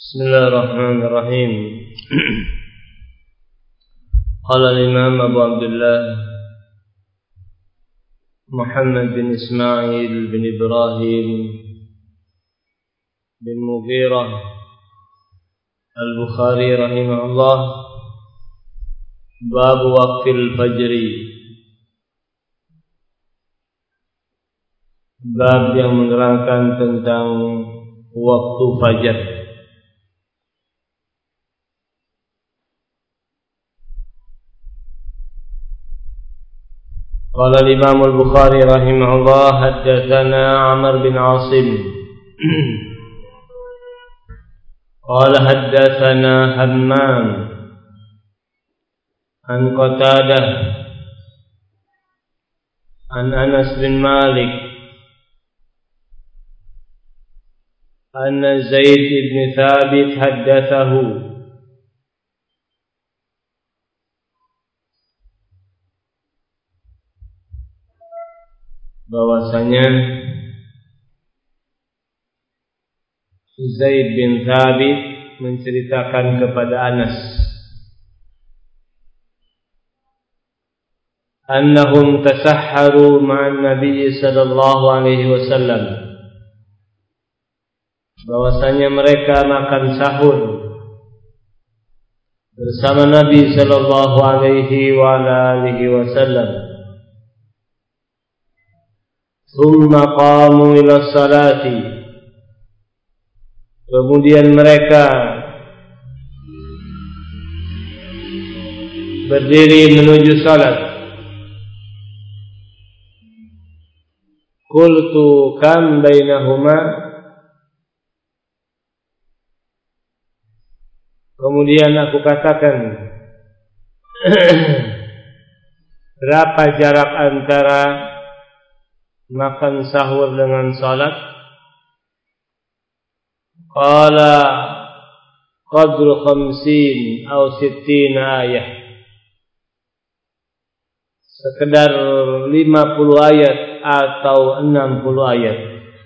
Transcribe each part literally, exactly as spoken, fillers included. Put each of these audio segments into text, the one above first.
Bismillahirrahmanirrahim. Qala al-Imam Abu Abdullah Muhammad bin Ismail bin Ibrahim bin Mughirah Al-Bukhari rahimahullah, bab waqtil fajri, bab yang menerangkan tentang waktu fajar. Qala al-Imam al-Bukhari rahimahullah, haddatsana Amr bin Asim qala haddatsana Hammam an Qatadah an Anas bin Malik anna Zaid bin Thabit haddatsahu bahwasanya Zaid bin Thabit menceritakan kepada Anas annahum tasahharu ma'an Nabi sallallahu alaihi wasallam, bahwasanya mereka makan sahur bersama Nabi sallallahu alaihi wa alihi wasallam. Thumma qamu ila salati, kemudian mereka berdiri menuju salat. Qultu kam bainahuma, kemudian aku katakan berapa jarak antara makan sahur dengan salat? Qala qadru khamsin aw sittina ayah, sekedar lima puluh ayat atau enam puluh ayat.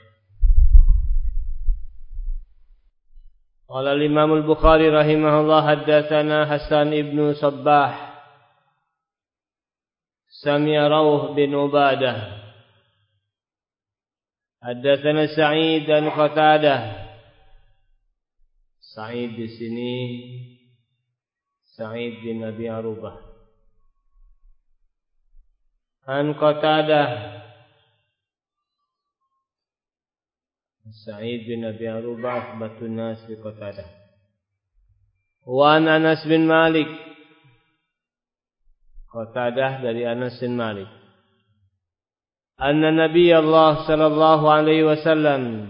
Qala al-Imam al-Bukhari rahimahullah, haddatsana Hasan ibn Sabbah sami'a Rawh bin Ubadah haddatsana Sa'id dan Qatadah. Sa'id di sini Sa'id bin Abi Arubah. An Qatadah, Sa'id bin Abi Arubah akhbatun nas bi Qatadah. Wa an Anas bin Malik, Qatadah dari Anas bin Malik. Anna Nabi Allah sallallahu alaihi wasallam,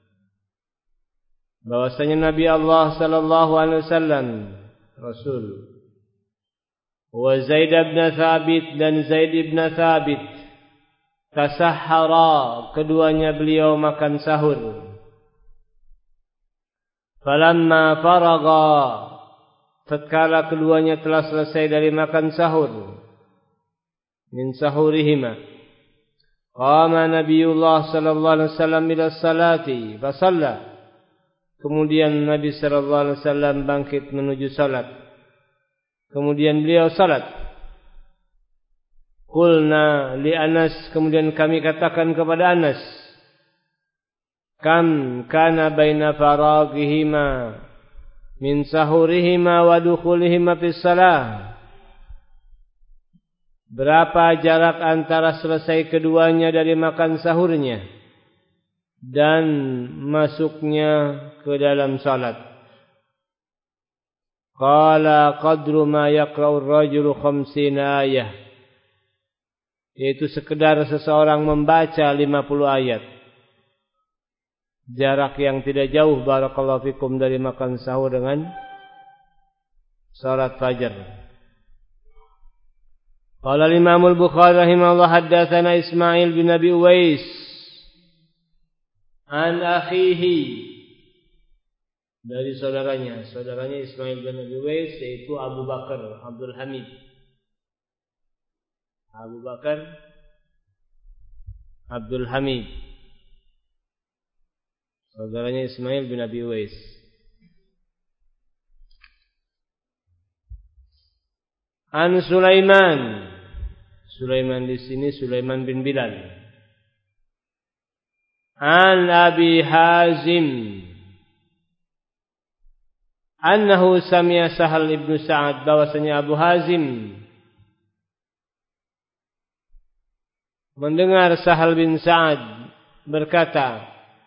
bahwasanya Nabi Allah sallallahu alaihi wasallam Rasul, wa Zaid bin Thabit dan Zaid bin Thabit, tasahhara, keduanya beliau makan sahur. Falamma faragha, tatkala keduanya telah selesai dari makan sahur, min sahurihima, qama Nabiullah sallallahu alaihi wasallam ila salati fa shalla, kemudian Nabi sallallahu alaihi wasallam bangkit menuju salat, kemudian beliau salat. Qulna li Anas, kemudian kami katakan kepada Anas, kam kana baina faraghihima min sahurihima wa dukhulihima fis salah, berapa jarak antara selesai keduanya dari makan sahurnya dan masuknya ke dalam salat? Qala qadru ma yaqra'u ar-rajulu khamsina ayah, yaitu sekedar seseorang membaca lima puluh ayat. Jarak yang tidak jauh barakallahu fikum dari makan sahur dengan salat fajar. Qala al-Imam al-Bukhari rahimahullah, haddatsana Ismail bin Abi Uwais an akhihi, dari saudaranya, saudaranya Ismail bin Abi Uwais yaitu Abu Bakar Abdul Hamid. Abu Bakar Abdul Hamid, saudaranya Ismail bin Abi Uwais. An Sulaiman. Sulaiman di sini Sulaiman bin Bilal. An Abi Hazim. Annahu sami'a Sahal ibnu Sa'ad, bahwasanya Abu Hazim mendengar Sahal bin Sa'ad berkata,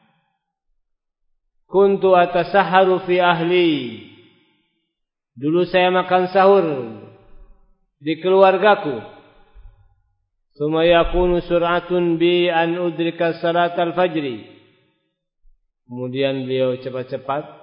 kuntu atasaharu fi ahli. Dulu saya makan sahur di keluargaku. Tsumma yakunu sur'atun bi an udrika salat al-fajri. Kemudian beliau cepat-cepat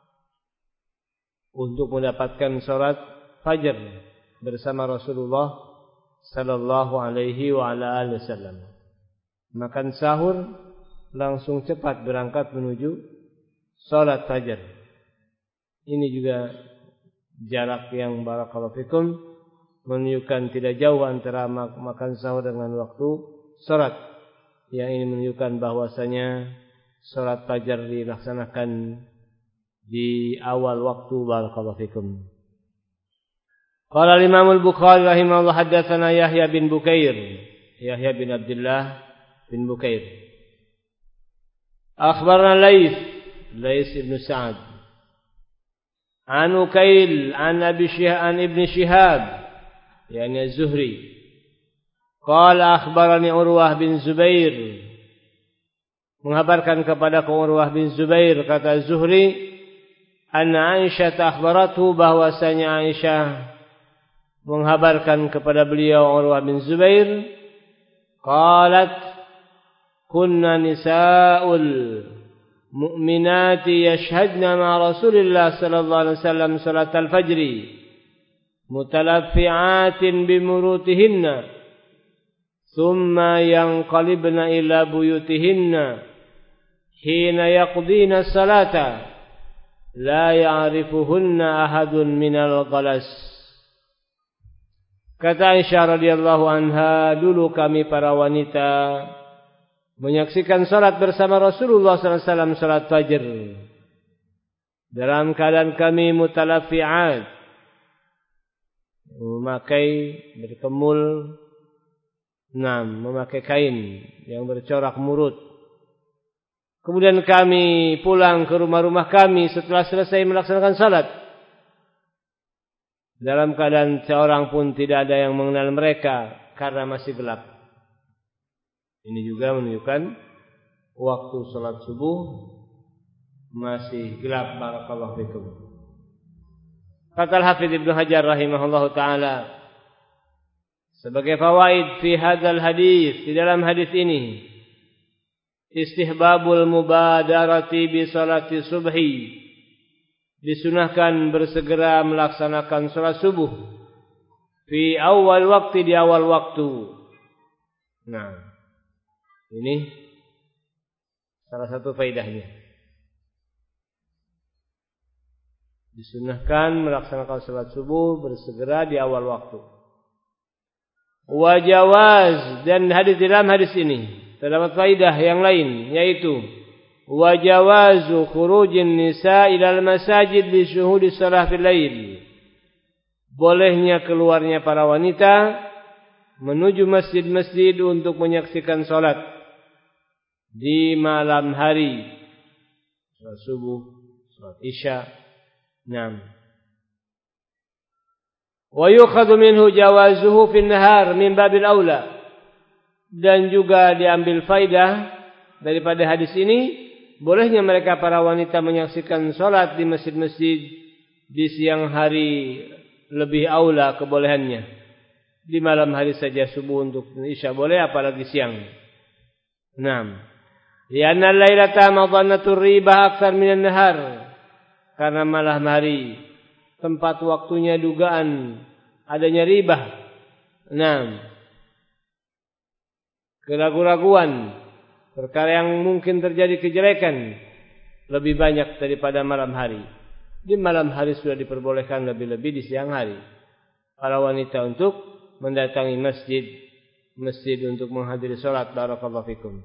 untuk mendapatkan salat fajar bersama Rasulullah sallallahu alaihi wa ala alihi wasallam. Makan sahur langsung cepat berangkat menuju salat fajar. Ini juga jarak yang barakallahu fikum menunjukkan tidak jauh antara makan sahur dengan waktu salat. Yang ini menunjukkan bahwasanya salat fajar dilaksanakan di awal waktu, barakallahu fikum. Qala al-Imam al-Bukhari rahimahullah, haddatsana Yahya bin Bukair, Yahya bin Abdullah bin Bukair. Akhbarana Laits, Laits ibn Sa'ad. An Ukail, an Abi Shihab, an Ibn Shihab, yani Az-Zuhri. Qala akhbarani Urwah bin Zubair. Mengabarkan kepada Urwah bin Zubair, kata Az-Zuhri, anna Aisyah akhbaratu, bahwasanya Aisyah menghabarkan kepada beliau Urwah bin Zubair, qalat kunna nisa'ul mu'minati yashhadna ma Rasulillah sallallahu alaihi wasallam salat al-fajr mutalaffi'atin bimurutihinna thumma yanqalibna ila buyutihinna hina yaqdina salata la ya'rifuhunna ahadun minal ghalas. Kata Aisyah radhiyallahu anha, dulu kami para wanita menyaksikan salat bersama Rasulullah sallallahu alaihi wasallam, salat fajar, dalam keadaan kami mutalaffi'at, memakai berkemul, enam, memakai kain yang bercorak murut. Kemudian kami pulang ke rumah-rumah kami setelah selesai melaksanakan salat, dalam keadaan seorang pun tidak ada yang mengenal mereka karena masih gelap. Ini juga menunjukkan waktu salat subuh masih gelap, barakallahu fikum. Kata Al-Hafidz Ibnu Hajar rahimahullahu taala, sebagai fawaid fi hadzal hadis, di dalam hadis ini, istihbabul mubadarati bi salati subhi, disunahkan bersegera melaksanakan salat subuh fi awal waktu, di awal waktu. Nah, ini salah satu faedahnya. Disunahkan melaksanakan salat subuh bersegera di awal waktu. Wa jawaz, dan hadis dalam hadis ini terdapat faedah yang lain, yaitu wa jawazu khurujin nisa ilal masajid li syuhudi shalah fil lail. Bolehnya keluarnya para wanita menuju masjid-masjid untuk menyaksikan salat di malam hari, salat subuh, salat isya. Naam. Wa yukhadhu minhu jawazuhu fin nahar min babil aula. Dan juga diambil faidah daripada hadis ini, bolehnya mereka para wanita menyaksikan salat di masjid-masjid di siang hari lebih aula kebolehannya. Di malam hari saja subuh untuk isya boleh, apalagi siang. Naam. Lianna al-lailata madhannatur ribah aktsar minan nahar. Karena malam hari tempat waktunya dugaan adanya ribah. Naam. Keraguan-raguan, perkara yang mungkin terjadi kejelekan lebih banyak daripada malam hari. Di malam hari sudah diperbolehkan, lebih-lebih di siang hari para wanita untuk mendatangi masjid, masjid untuk menghadiri salat, barakallahu fikum.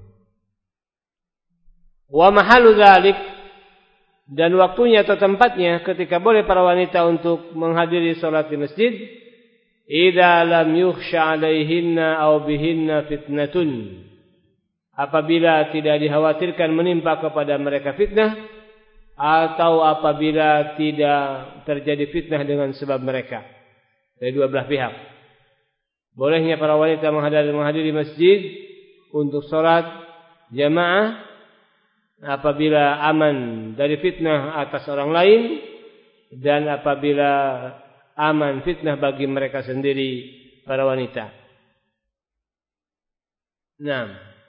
Wa mahallu dzalik, dan waktunya atau tempatnya ketika boleh para wanita untuk menghadiri salat di masjid, idza lam yukhsha 'alaihinna aw bihinna fitnatun, apabila tidak dikhawatirkan menimpa kepada mereka fitnah, atau apabila tidak terjadi fitnah dengan sebab mereka. Dari dua belah pihak. Bolehnya para wanita menghadiri, menghadiri masjid untuk sholat jamaah apabila aman dari fitnah atas orang lain, dan apabila aman fitnah bagi mereka sendiri, para wanita. Nah,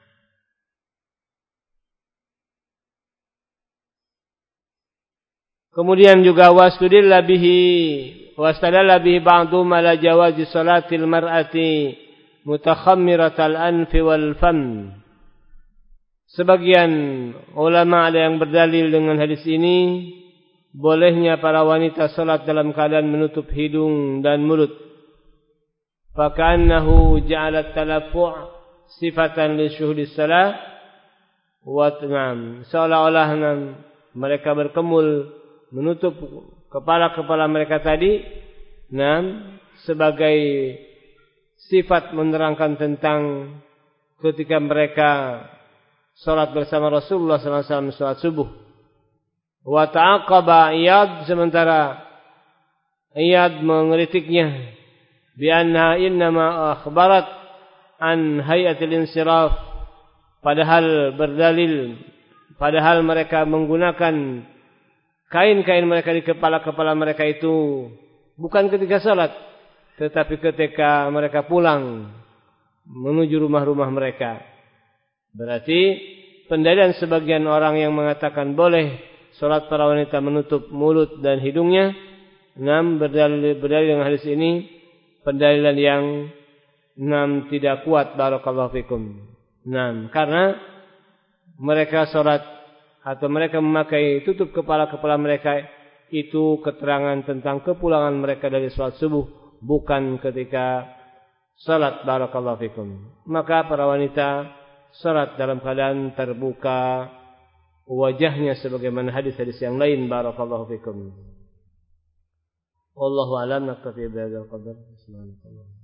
kemudian juga wastudilla bihi wastadalla bihi ba'dhum ala jawazi salatil mar'ati mutakhammiratal anfi wal fam. Sebagian ulama ada yang berdalil dengan hadis ini bolehnya para wanita salat dalam keadaan menutup hidung dan mulut. Faka'annahu ja'ala talaffu' sifatan li syuhudis salat wa tamam. Seolah-olah mereka berkemul menutup kepala-kepala mereka tadi, nah, sebagai sifat menerangkan tentang ketika mereka salat bersama Rasulullah sallallahu alaihi wasallam salat subuh. Wa ta'aqaba Iyad, sementara Iyad mengkritiknya bi anna innama akhbarat an hayatil insiraf, padahal berdalil padahal mereka menggunakan kain-kain mereka di kepala-kepala mereka itu bukan ketika salat, tetapi ketika mereka pulang menuju rumah-rumah mereka. Berarti pendalilan sebagian orang yang mengatakan boleh salat para wanita menutup mulut dan hidungnya, enam berdalil, berdalil dengan hadis ini pendalilan yang enam tidak kuat, barakallahu fikum. Enam, karena mereka salat atau mereka memakai tutup kepala-kepala mereka itu keterangan tentang kepulangan mereka dari salat subuh, bukan ketika salat, barakallahu fikum. Maka para wanita salat dalam keadaan terbuka wajahnya sebagaimana hadis-hadis yang lain, barakallahu fikum. Wallahu a'lam. Naktafi bihadzal qadar. Bismillahirrahmanirrahim.